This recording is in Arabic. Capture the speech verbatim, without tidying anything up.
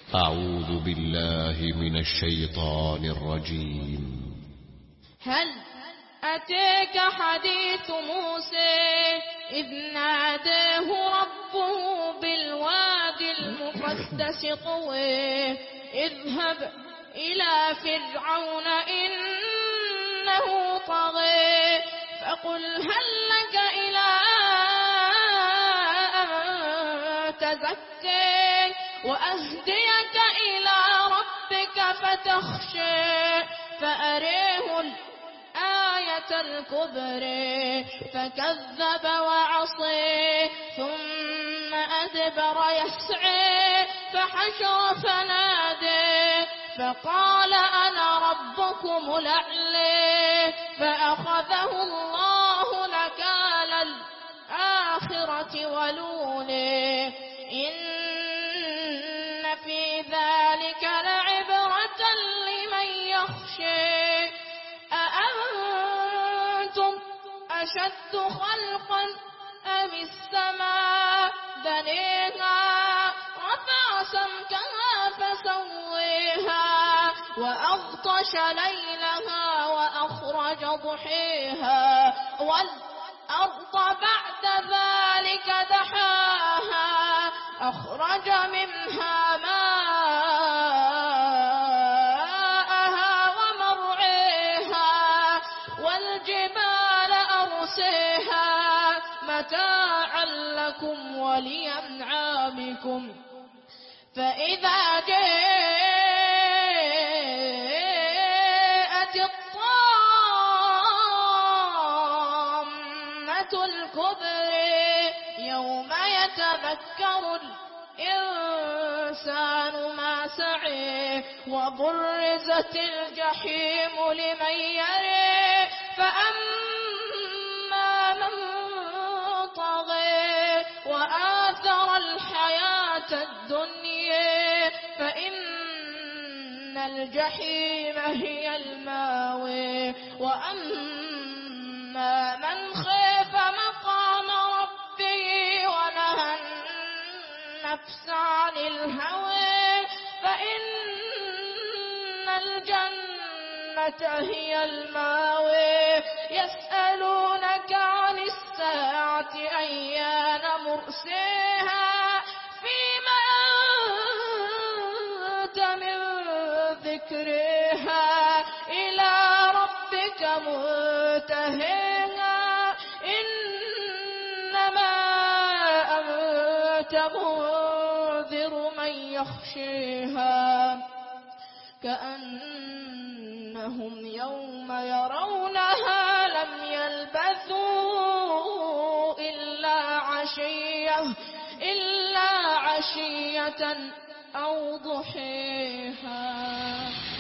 أعوذ بالله من الشيطان الرجيم. هل أتاك حديث موسى إذ ناداه ربه بالوادي المقدس طوى اذهب إلى فرعون إنه طغى فقل هل لك إلى أن تزكى وأهديك إلى ربك فتخشى فأريه الآية الكبرى فكذب وعصى ثم أدبر يسعى فحشر فنادى فقال أنا ربكم الأعلى فأخذه الله نكال الآخرة والأولى إن في ذلك لعبرة لمن يخشى أأنتم أشد خلقا أم السماء بنيها رفع سمكها فسويها وأغطش ليلها وأخرج ضحيها والأرض بعد ذلك دحاها أخرج منها ماءها ومرعيها والجبال أرسيها متاعا لكم ولأنعامكم فإذا جاءت الطامة الكبرى يوم يتذكر الإنسان ما سعى وبرزت الجحيم لمن يرى فأما من طغى وآثر الحياة الدنيا فإن الجحيم هي الماوى وأما من خاف مقام ربه ونهى النفس عن الهوى فإن الجنة هي الماوى يسألونك عن الساعة أيان مرساها فيما أنت من ذكرها إلى ربك منتهاها إنما أنت منذر من يخشيها كأنهم يوم يرونها لم يلبثوا إلا عشية إلا عشية أو ضحيها.